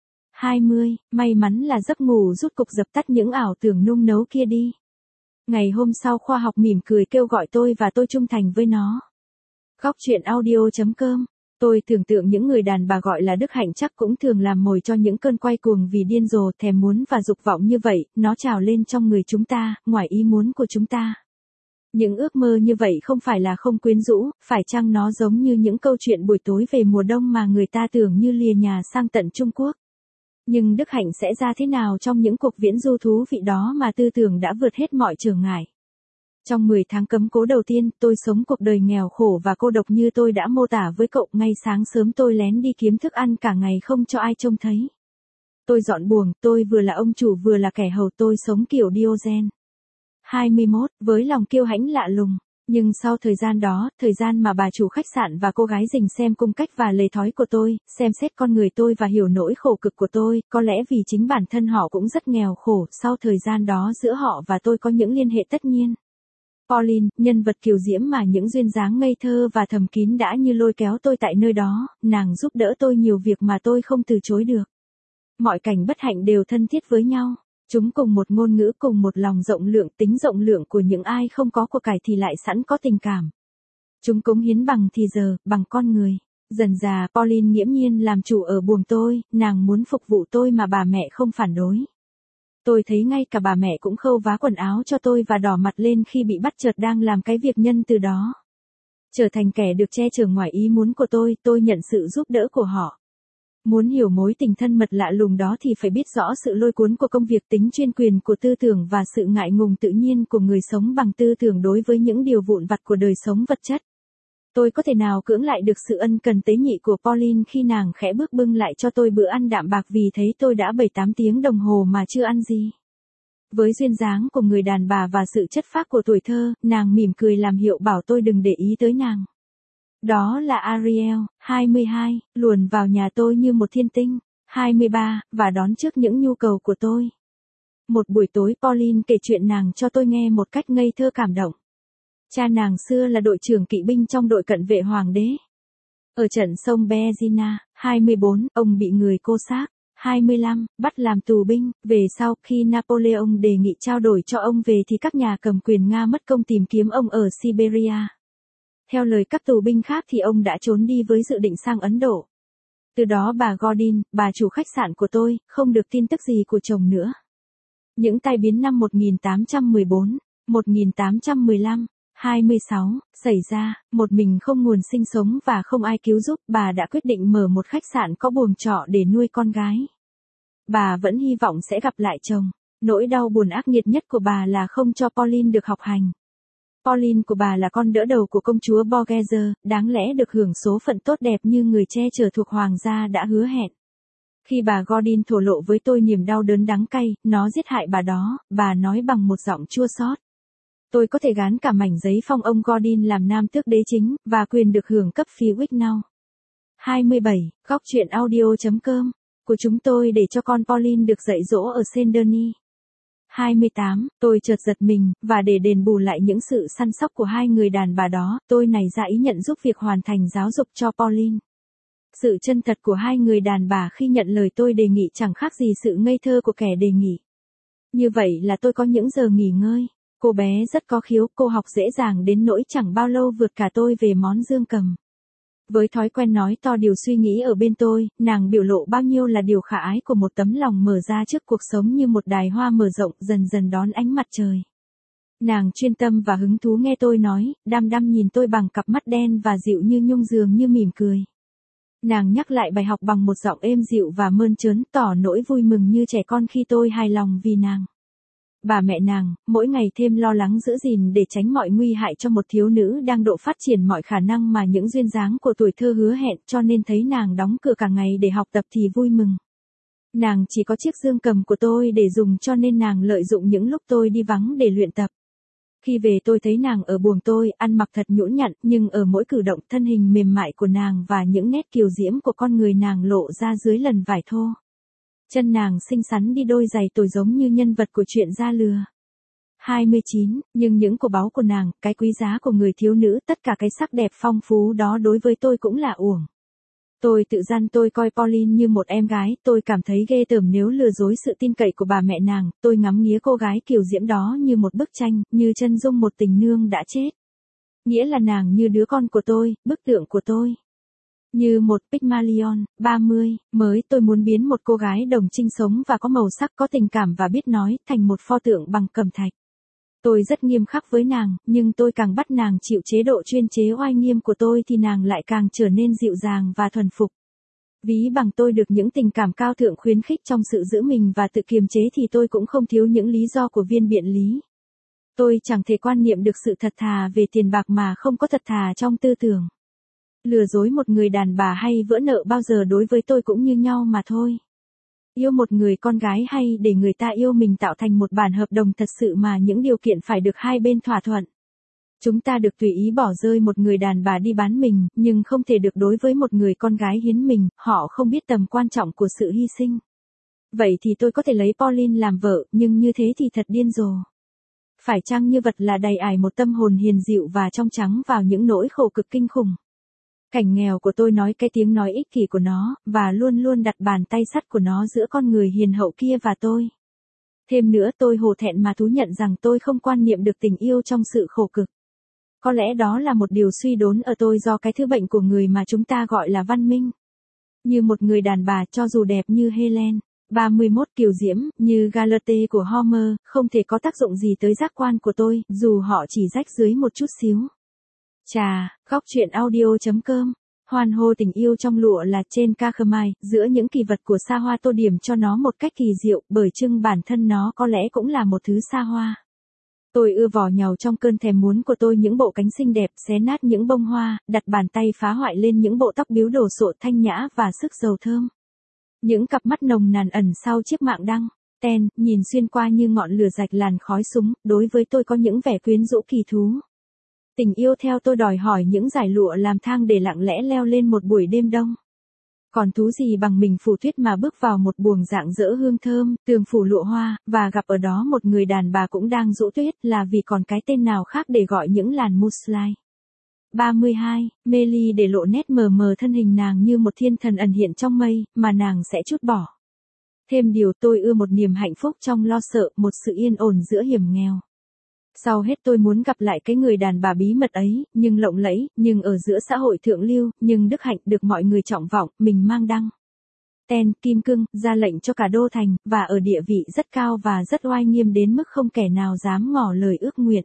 hai mươi May mắn là giấc ngủ rút cục dập tắt những ảo tưởng nung nấu kia đi. Ngày hôm sau khoa học mỉm cười kêu gọi tôi và tôi trung thành với nó. Góc truyện audio chấm com. Tôi tưởng tượng những người đàn bà gọi là đức hạnh chắc cũng thường làm mồi cho những cơn quay cuồng vì điên rồ thèm muốn và dục vọng như vậy, nó trào lên trong người chúng ta, ngoài ý muốn của chúng ta. Những ước mơ như vậy không phải là không quyến rũ, phải chăng nó giống như những câu chuyện buổi tối về mùa đông mà người ta tưởng như lìa nhà sang tận Trung Quốc. Nhưng đức hạnh sẽ ra thế nào trong những cuộc viễn du thú vị đó mà tư tưởng đã vượt hết mọi trở ngại. Trong mười tháng cấm cố đầu tiên, tôi sống cuộc đời nghèo khổ và cô độc như tôi đã mô tả với cậu. Ngay sáng sớm tôi lén đi kiếm thức ăn cả ngày không cho ai trông thấy. Tôi dọn buồng, tôi vừa là ông chủ vừa là kẻ hầu, tôi sống kiểu Diogen. hai mươi mốt Với lòng kiêu hãnh lạ lùng. Nhưng sau thời gian đó, thời gian mà bà chủ khách sạn và cô gái rình xem cung cách và lề thói của tôi, xem xét con người tôi và hiểu nỗi khổ cực của tôi, có lẽ vì chính bản thân họ cũng rất nghèo khổ, sau thời gian đó giữa họ và tôi có những liên hệ tất nhiên. Pauline, nhân vật kiều diễm mà những duyên dáng ngây thơ và thầm kín đã như lôi kéo tôi tại nơi đó, nàng giúp đỡ tôi nhiều việc mà tôi không từ chối được. Mọi cảnh bất hạnh đều thân thiết với nhau. Chúng cùng một ngôn ngữ, cùng một lòng rộng lượng, tính rộng lượng của những ai không có của cải thì lại sẵn có tình cảm. Chúng cống hiến bằng thì giờ, bằng con người. Dần dà, Pauline nghiễm nhiên làm chủ ở buồng tôi, nàng muốn phục vụ tôi mà bà mẹ không phản đối. Tôi thấy ngay cả bà mẹ cũng khâu vá quần áo cho tôi và đỏ mặt lên khi bị bắt chợt đang làm cái việc nhân từ đó. Trở thành kẻ được che chở ngoài ý muốn của tôi, tôi nhận sự giúp đỡ của họ. Muốn hiểu mối tình thân mật lạ lùng đó thì phải biết rõ sự lôi cuốn của công việc, tính chuyên quyền của tư tưởng và sự ngại ngùng tự nhiên của người sống bằng tư tưởng đối với những điều vụn vặt của đời sống vật chất. Tôi có thể nào cưỡng lại được sự ân cần tế nhị của Pauline khi nàng khẽ bước bưng lại cho tôi bữa ăn đạm bạc vì thấy tôi đã bảy tám tiếng đồng hồ mà chưa ăn gì. Với duyên dáng của người đàn bà và sự chất phác của tuổi thơ, nàng mỉm cười làm hiệu bảo tôi đừng để ý tới nàng. Đó là Ariel, hai mươi hai, luồn vào nhà tôi như một thiên tinh, hai mươi ba, và đón trước những nhu cầu của tôi. Một buổi tối Pauline kể chuyện nàng cho tôi nghe một cách ngây thơ cảm động. Cha nàng xưa là đội trưởng kỵ binh trong đội cận vệ hoàng đế. Ở trận sông Bezina, hai mươi bốn, ông bị người Cossack, hai mươi lăm, bắt làm tù binh. Về sau, khi Napoleon đề nghị trao đổi cho ông về thì các nhà cầm quyền Nga mất công tìm kiếm ông ở Siberia. Theo lời các tù binh khác thì ông đã trốn đi với dự định sang Ấn Độ. Từ đó bà Gordon, bà chủ khách sạn của tôi, không được tin tức gì của chồng nữa. Những tai biến năm một nghìn tám trăm mười bốn, một nghìn tám trăm mười lăm, hai mươi sáu, xảy ra, một mình không nguồn sinh sống và không ai cứu giúp, bà đã quyết định mở một khách sạn có buồng trọ để nuôi con gái. bà vẫn hy vọng sẽ gặp lại chồng. Nỗi đau buồn ác nghiệt nhất của bà là không cho Pauline được học hành. Pauline của bà là con đỡ đầu của công chúa Borghese, đáng lẽ được hưởng số phận tốt đẹp như người che chở thuộc hoàng gia đã hứa hẹn. Khi bà Gordon thổ lộ với tôi niềm đau đớn đắng cay, nó giết hại bà đó, bà nói bằng một giọng chua xót. Tôi có thể gán cả mảnh giấy phong ông Gordon làm nam tước đế chính, và quyền được hưởng cấp phí Wicknow. hai mươi bảy, góc truyện audio chấm com của chúng tôi để cho con Pauline được dạy dỗ ở Saint-Denis. hai mươi tám, tôi chợt giật mình, và để đền bù lại những sự săn sóc của hai người đàn bà đó, tôi nảy ra ý nhận giúp việc hoàn thành giáo dục cho Pauline. Sự chân thật của hai người đàn bà khi nhận lời tôi đề nghị chẳng khác gì sự ngây thơ của kẻ đề nghị. Như vậy là tôi có những giờ nghỉ ngơi. Cô bé rất có khiếu, cô học dễ dàng đến nỗi chẳng bao lâu vượt cả tôi về món dương cầm. Với thói quen nói to điều suy nghĩ ở bên tôi, nàng biểu lộ bao nhiêu là điều khả ái của một tấm lòng mở ra trước cuộc sống như một đài hoa mở rộng dần dần đón ánh mặt trời. Nàng chuyên tâm và hứng thú nghe tôi nói, đăm đăm nhìn tôi bằng cặp mắt đen và dịu như nhung dường như mỉm cười. Nàng nhắc lại bài học bằng một giọng êm dịu và mơn trớn, tỏ nỗi vui mừng như trẻ con khi tôi hài lòng vì nàng. Bà mẹ nàng, mỗi ngày thêm lo lắng giữ gìn để tránh mọi nguy hại cho một thiếu nữ đang độ phát triển mọi khả năng mà những duyên dáng của tuổi thơ hứa hẹn, cho nên thấy nàng đóng cửa cả ngày để học tập thì vui mừng. Nàng chỉ có chiếc dương cầm của tôi để dùng cho nên nàng lợi dụng những lúc tôi đi vắng để luyện tập. Khi về tôi thấy nàng ở buồng tôi, ăn mặc thật nhũn nhặn, nhưng ở mỗi cử động thân hình mềm mại của nàng và những nét kiều diễm của con người nàng lộ ra dưới lần vải thô. Chân nàng xinh xắn đi đôi giày tôi giống như nhân vật của chuyện da lừa. hai mươi chín, nhưng những của báu của nàng, cái quý giá của người thiếu nữ, tất cả cái sắc đẹp phong phú đó đối với tôi cũng là uổng. Tôi tự gian tôi coi Pauline như một em gái, tôi cảm thấy ghê tởm nếu lừa dối sự tin cậy của bà mẹ nàng, tôi ngắm nghía cô gái kiều diễm đó như một bức tranh, như chân dung một tình nương đã chết. Nghĩa là nàng như đứa con của tôi, bức tượng của tôi. Như một Pygmalion, ba mươi, mới tôi muốn biến một cô gái đồng trinh sống và có màu sắc, có tình cảm và biết nói, thành một pho tượng bằng cẩm thạch. Tôi rất nghiêm khắc với nàng, nhưng tôi càng bắt nàng chịu chế độ chuyên chế oai nghiêm của tôi thì nàng lại càng trở nên dịu dàng và thuần phục. Ví bằng tôi được những tình cảm cao thượng khuyến khích trong sự giữ mình và tự kiềm chế thì tôi cũng không thiếu những lý do của viên biện lý. Tôi chẳng thể quan niệm được sự thật thà về tiền bạc mà không có thật thà trong tư tưởng. Lừa dối một người đàn bà hay vỡ nợ bao giờ đối với tôi cũng như nhau mà thôi. Yêu một người con gái hay để người ta yêu mình tạo thành một bản hợp đồng thật sự mà những điều kiện phải được hai bên thỏa thuận. Chúng ta được tùy ý bỏ rơi một người đàn bà đi bán mình, nhưng không thể được đối với một người con gái hiến mình, họ không biết tầm quan trọng của sự hy sinh. Vậy thì tôi có thể lấy Pauline làm vợ, nhưng như thế thì thật điên rồ. Phải chăng như vật là đầy ải một tâm hồn hiền dịu và trong trắng vào những nỗi khổ cực kinh khủng. Cảnh nghèo của tôi nói cái tiếng nói ích kỷ của nó, và luôn luôn đặt bàn tay sắt của nó giữa con người hiền hậu kia và tôi. Thêm nữa tôi hổ thẹn mà thú nhận rằng tôi không quan niệm được tình yêu trong sự khổ cực. Có lẽ đó là một điều suy đốn ở tôi do cái thứ bệnh của người mà chúng ta gọi là văn minh. Như một người đàn bà cho dù đẹp như Helen, ba mươi mốt kiều diễm, như Galate của Homer, không thể có tác dụng gì tới giác quan của tôi, dù họ chỉ rách dưới một chút xíu. Chà, góc truyện audio chấm com, hoan hô tình yêu trong lụa là trên ca khmer, giữa những kỳ vật của xa hoa tô điểm cho nó một cách kỳ diệu, bởi chưng bản thân nó có lẽ cũng là một thứ xa hoa. Tôi ưa vò nhàu trong cơn thèm muốn của tôi những bộ cánh xinh đẹp, xé nát những bông hoa, đặt bàn tay phá hoại lên những bộ tóc biếu đồ sộ thanh nhã và sức dầu thơm. Những cặp mắt nồng nàn ẩn sau chiếc mạng đăng, ten, nhìn xuyên qua như ngọn lửa rạch làn khói súng, đối với tôi có những vẻ quyến rũ kỳ thú. Tình yêu theo tôi đòi hỏi những dải lụa làm thang để lặng lẽ leo lên một buổi đêm đông. Còn thú gì bằng mình phủ tuyết mà bước vào một buồng rạng rỡ hương thơm, tường phủ lụa hoa, và gặp ở đó một người đàn bà cũng đang rũ tuyết, là vì còn cái tên nào khác để gọi những làn muslin. ba mươi hai, mê ly để lộ nét mờ mờ thân hình nàng như một thiên thần ẩn hiện trong mây, mà nàng sẽ trút bỏ. Thêm điều tôi ưa một niềm hạnh phúc trong lo sợ, một sự yên ổn giữa hiểm nghèo. Sau hết tôi muốn gặp lại cái người đàn bà bí mật ấy, nhưng lộng lẫy, nhưng ở giữa xã hội thượng lưu, nhưng đức hạnh được mọi người trọng vọng, mình mang đăng. Ten, kim cương, ra lệnh cho cả đô thành, và ở địa vị rất cao và rất oai nghiêm đến mức không kẻ nào dám ngỏ lời ước nguyện.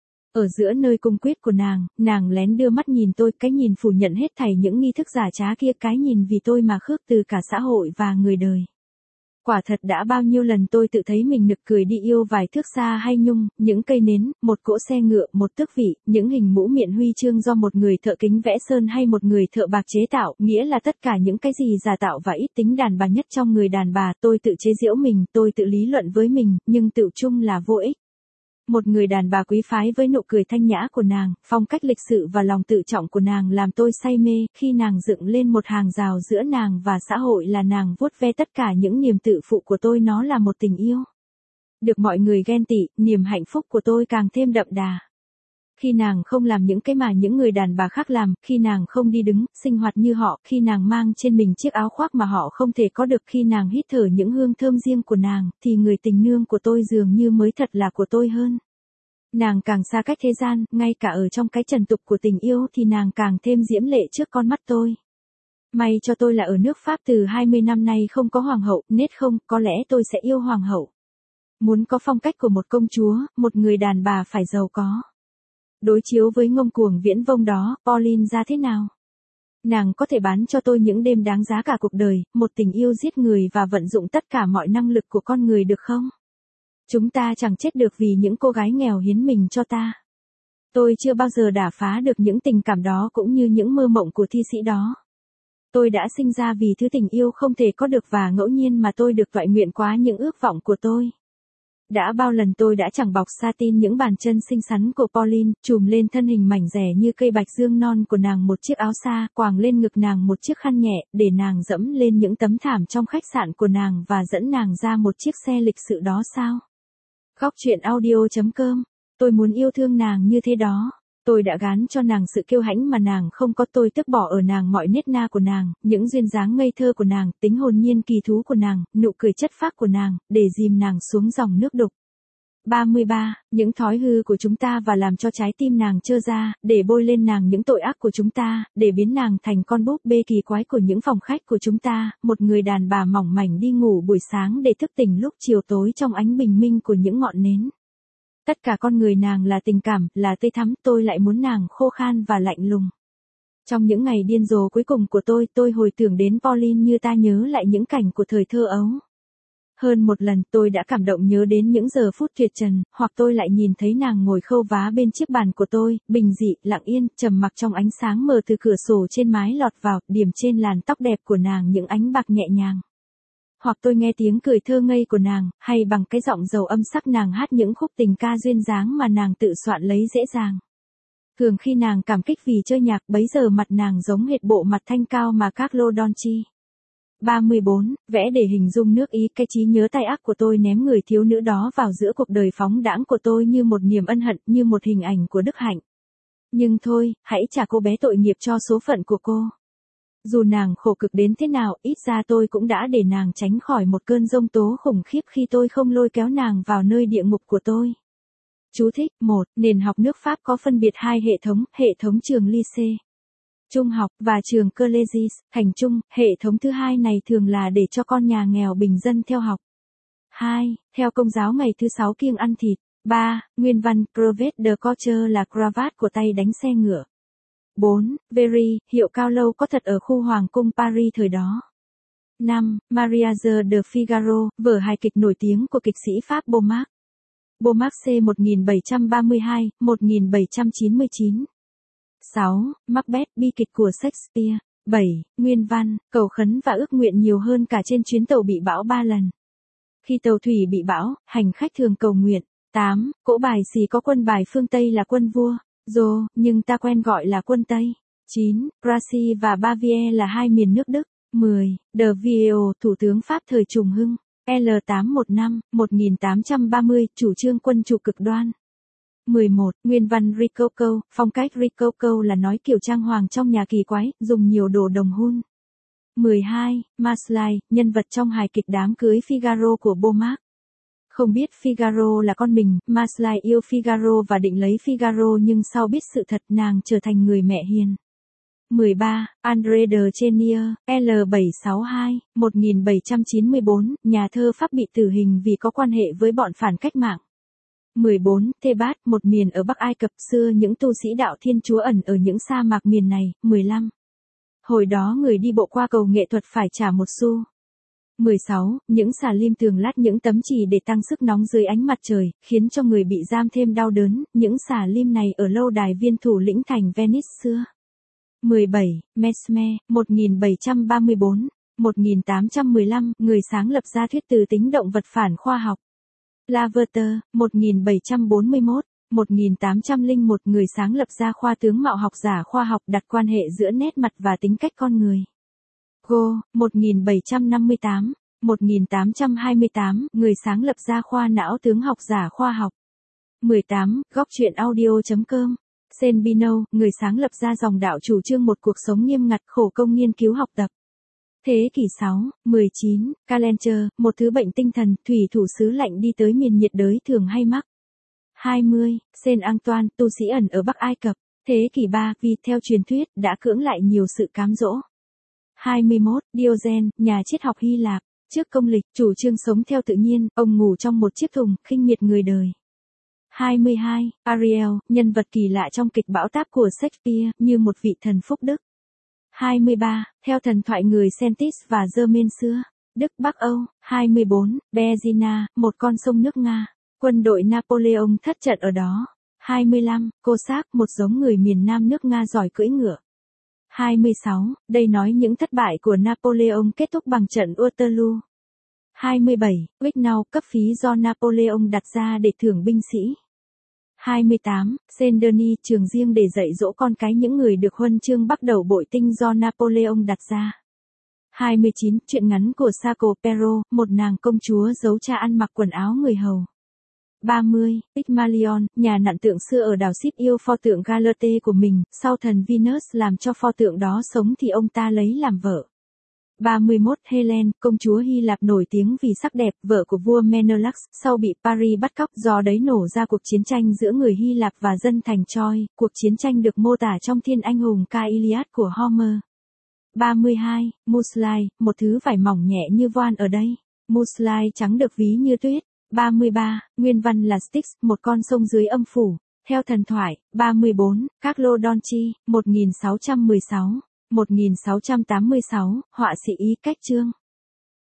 Ở giữa nơi cung quyết của nàng, nàng lén đưa mắt nhìn tôi, cái nhìn phủ nhận hết thảy những nghi thức giả trá kia, cái nhìn vì tôi mà khước từ cả xã hội và người đời. Quả thật đã bao nhiêu lần tôi tự thấy mình nực cười đi yêu vài thước xa hay nhung, những cây nến, một cỗ xe ngựa, một tước vị, những hình mũ miện huy chương do một người thợ kính vẽ sơn hay một người thợ bạc chế tạo, nghĩa là tất cả những cái gì giả tạo và ít tính đàn bà nhất trong người đàn bà, tôi tự chế giễu mình, tôi tự lý luận với mình, nhưng tựu chung là vô ích. Một người đàn bà quý phái với nụ cười thanh nhã của nàng, phong cách lịch sự và lòng tự trọng của nàng làm tôi say mê, khi nàng dựng lên một hàng rào giữa nàng và xã hội là nàng vuốt ve tất cả những niềm tự phụ của tôi, nó là một tình yêu. Được mọi người ghen tị, niềm hạnh phúc của tôi càng thêm đậm đà. Khi nàng không làm những cái mà những người đàn bà khác làm, khi nàng không đi đứng, sinh hoạt như họ, khi nàng mang trên mình chiếc áo khoác mà họ không thể có được, khi nàng hít thở những hương thơm riêng của nàng, thì người tình nương của tôi dường như mới thật là của tôi hơn. Nàng càng xa cách thế gian, ngay cả ở trong cái trần tục của tình yêu thì nàng càng thêm diễm lệ trước con mắt tôi. May cho tôi là ở nước Pháp từ hai mươi năm nay không có hoàng hậu, nết không, có lẽ tôi sẽ yêu hoàng hậu. Muốn có phong cách của một công chúa, một người đàn bà phải giàu có. Đối chiếu với ngông cuồng viễn vông đó, Pauline ra thế nào? Nàng có thể bán cho tôi những đêm đáng giá cả cuộc đời, một tình yêu giết người và vận dụng tất cả mọi năng lực của con người được không? Chúng ta chẳng chết được vì những cô gái nghèo hiến mình cho ta. Tôi chưa bao giờ đả phá được những tình cảm đó cũng như những mơ mộng của thi sĩ đó. Tôi đã sinh ra vì thứ tình yêu không thể có được và ngẫu nhiên mà tôi được toại nguyện quá những ước vọng của tôi. Đã bao lần tôi đã chẳng bọc satin những bàn chân xinh xắn của Pauline, trùm lên thân hình mảnh dẻ như cây bạch dương non của nàng một chiếc áo sa, quàng lên ngực nàng một chiếc khăn nhẹ, để nàng dẫm lên những tấm thảm trong khách sạn của nàng và dẫn nàng ra một chiếc xe lịch sự đó sao? Góc truyện audio chấm com. Tôi muốn yêu thương nàng như thế đó. Tôi đã gán cho nàng sự kiêu hãnh mà nàng không có, tôi tước bỏ ở nàng mọi nết na của nàng, những duyên dáng ngây thơ của nàng, tính hồn nhiên kỳ thú của nàng, nụ cười chất phác của nàng, để dìm nàng xuống dòng nước đục. ba mươi ba. Những thói hư của chúng ta và làm cho trái tim nàng trơ ra, để bôi lên nàng những tội ác của chúng ta, để biến nàng thành con búp bê kỳ quái của những phòng khách của chúng ta, một người đàn bà mỏng mảnh đi ngủ buổi sáng để thức tỉnh lúc chiều tối trong ánh bình minh của những ngọn nến. Tất cả con người nàng là tình cảm, là tươi thắm, tôi lại muốn nàng khô khan và lạnh lùng. Trong những ngày điên rồ cuối cùng của tôi, tôi hồi tưởng đến Pauline như ta nhớ lại những cảnh của thời thơ ấu. Hơn một lần tôi đã cảm động nhớ đến những giờ phút tuyệt trần, hoặc tôi lại nhìn thấy nàng ngồi khâu vá bên chiếc bàn của tôi, bình dị, lặng yên, trầm mặc trong ánh sáng mờ từ cửa sổ trên mái lọt vào, điểm trên làn tóc đẹp của nàng những ánh bạc nhẹ nhàng. Hoặc tôi nghe tiếng cười thơ ngây của nàng, hay bằng cái giọng dầu âm sắc nàng hát những khúc tình ca duyên dáng mà nàng tự soạn lấy dễ dàng. Thường khi nàng cảm kích vì chơi nhạc, bấy giờ mặt nàng giống hệt bộ mặt thanh cao mà Carlo Dolci. ba mươi bốn. Vẽ để hình dung nước Ý, cái trí nhớ tai ác của tôi ném người thiếu nữ đó vào giữa cuộc đời phóng đãng của tôi như một niềm ân hận, như một hình ảnh của đức hạnh. Nhưng thôi, hãy trả cô bé tội nghiệp cho số phận của cô. Dù nàng khổ cực đến thế nào, ít ra tôi cũng đã để nàng tránh khỏi một cơn giông tố khủng khiếp khi tôi không lôi kéo nàng vào nơi địa ngục của tôi. Chú thích. một. Nền học nước Pháp có phân biệt hai hệ thống, hệ thống trường lycée, trung học, và trường colleges, thành trung. Hệ thống thứ hai này thường là để cho con nhà nghèo bình dân theo học. hai. Theo công giáo ngày thứ sáu kiêng ăn thịt. ba. Nguyên văn, cravatte de cocher là cravat của tay đánh xe ngựa. bốn. Very, hiệu cao lâu có thật ở khu Hoàng cung Paris thời đó. năm. Mariage de Figaro, vở hài kịch nổi tiếng của kịch sĩ Pháp Beaumarchais. Beaumarchais một nghìn bảy trăm ba mươi hai đến một nghìn bảy trăm chín mươi chín. sáu. Macbeth, bi kịch của Shakespeare. bảy. Nguyên văn, cầu khấn và ước nguyện nhiều hơn cả trên chuyến tàu bị bão ba lần. Khi tàu thủy bị bão, hành khách thường cầu nguyện. tám. Cỗ bài xì có quân bài phương Tây là quân vua. Dô, nhưng ta quen gọi là quân Tây. chín. Gracie và Bavière là hai miền nước Đức. mười. De Vio, thủ tướng Pháp thời trùng hưng. L tám một năm đến một nghìn tám trăm ba mươi, chủ trương quân chủ cực đoan. mười một. Nguyên văn Rococo, phong cách Rococo là nói kiểu trang hoàng trong nhà kỳ quái, dùng nhiều đồ đồng hun. mười hai. Maslany, nhân vật trong hài kịch Đám cưới Figaro của Beaumarchais. Không biết Figaro là con mình, Maslany yêu Figaro và định lấy Figaro nhưng sau biết sự thật nàng trở thành người mẹ hiền. mười ba. André de Chenier, L bảy sáu hai đến một nghìn bảy trăm chín mươi bốn, nhà thơ Pháp bị tử hình vì có quan hệ với bọn phản cách mạng. mười bốn. Thebes, một miền ở Bắc Ai Cập, xưa những tu sĩ đạo Thiên Chúa ẩn ở những sa mạc miền này. mười lăm. Hồi đó người đi bộ qua cầu nghệ thuật phải trả một xu. mười sáu. Những xà lim tường lát những tấm chì để tăng sức nóng dưới ánh mặt trời, khiến cho người bị giam thêm đau đớn, những xà lim này ở lâu đài viên thủ lĩnh thành Venice xưa. mười bảy. Mesmer, một nghìn bảy trăm ba mươi tư, một nghìn tám trăm mười lăm, người sáng lập ra thuyết từ tính động vật phản khoa học. Lavater, một nghìn bảy trăm bốn mươi mốt, một nghìn tám trăm lẻ một, người sáng lập ra khoa tướng mạo học giả khoa học đặt quan hệ giữa nét mặt và tính cách con người. Go, một nghìn bảy trăm năm mươi tám, một nghìn tám trăm hai mươi tám, người sáng lập ra khoa não tướng học giả khoa học. mười tám. Góc truyện audio chấm com. Saint Bino, người sáng lập ra dòng đạo chủ trương một cuộc sống nghiêm ngặt, khổ công nghiên cứu học tập. Thế kỷ sáu. mười chín. Calencher, một thứ bệnh tinh thần, thủy thủ xứ lạnh đi tới miền nhiệt đới thường hay mắc. hai mươi. Saint Antoine, tu sĩ ẩn ở Bắc Ai Cập. Thế kỷ ba, vì theo truyền thuyết, đã cưỡng lại nhiều sự cám dỗ. hai mươi mốt. Diogen, nhà triết học Hy Lạp. Trước công lịch, chủ trương sống theo tự nhiên, ông ngủ trong một chiếc thùng, khinh miệt người đời. hai mươi hai. Ariel, nhân vật kỳ lạ trong kịch Bão táp của Shakespeare, như một vị thần phúc đức. hai mươi ba. Theo thần thoại người Celtic và Germain xưa, Đức Bắc Âu. hai mươi bốn. Bezina, một con sông nước Nga. Quân đội Napoleon thất trận ở đó. hai mươi lăm. Cossack, một giống người miền Nam nước Nga giỏi cưỡi ngựa. hai mươi sáu. Đây nói những thất bại của Napoleon kết thúc bằng trận Waterloo. hai mươi bảy. Wignall, cấp phí do Napoleon đặt ra để thưởng binh sĩ. hai mươi tám. Saint Denis, trường riêng để dạy dỗ con cái những người được huân chương Bắc Đầu Bội Tinh do Napoleon đặt ra. hai mươi chín. Truyện ngắn của Sacco Pero, một nàng công chúa giấu cha ăn mặc quần áo người hầu. ba mươi. Pygmalion, nhà nặn tượng xưa ở đảo Sip yêu pho tượng Galate của mình, sau thần Venus làm cho pho tượng đó sống thì ông ta lấy làm vợ. ba mươi mốt. Helen, công chúa Hy Lạp nổi tiếng vì sắc đẹp, vợ của vua Menelaus, sau bị Paris bắt cóc, do đấy nổ ra cuộc chiến tranh giữa người Hy Lạp và dân thành Troy, cuộc chiến tranh được mô tả trong Thiên Anh Hùng ca Iliad của Homer. ba mươi hai. Mousseline, một thứ vải mỏng nhẹ như voan ở đây. Mousseline trắng được ví như tuyết. ba mươi ba. Nguyên văn là Styx, một con sông dưới âm phủ. Theo thần thoại. ba mươi bốn. Carlo Donci, một nghìn sáu trăm mười sáu, một nghìn sáu trăm tám mươi sáu, họa sĩ ý cách chương.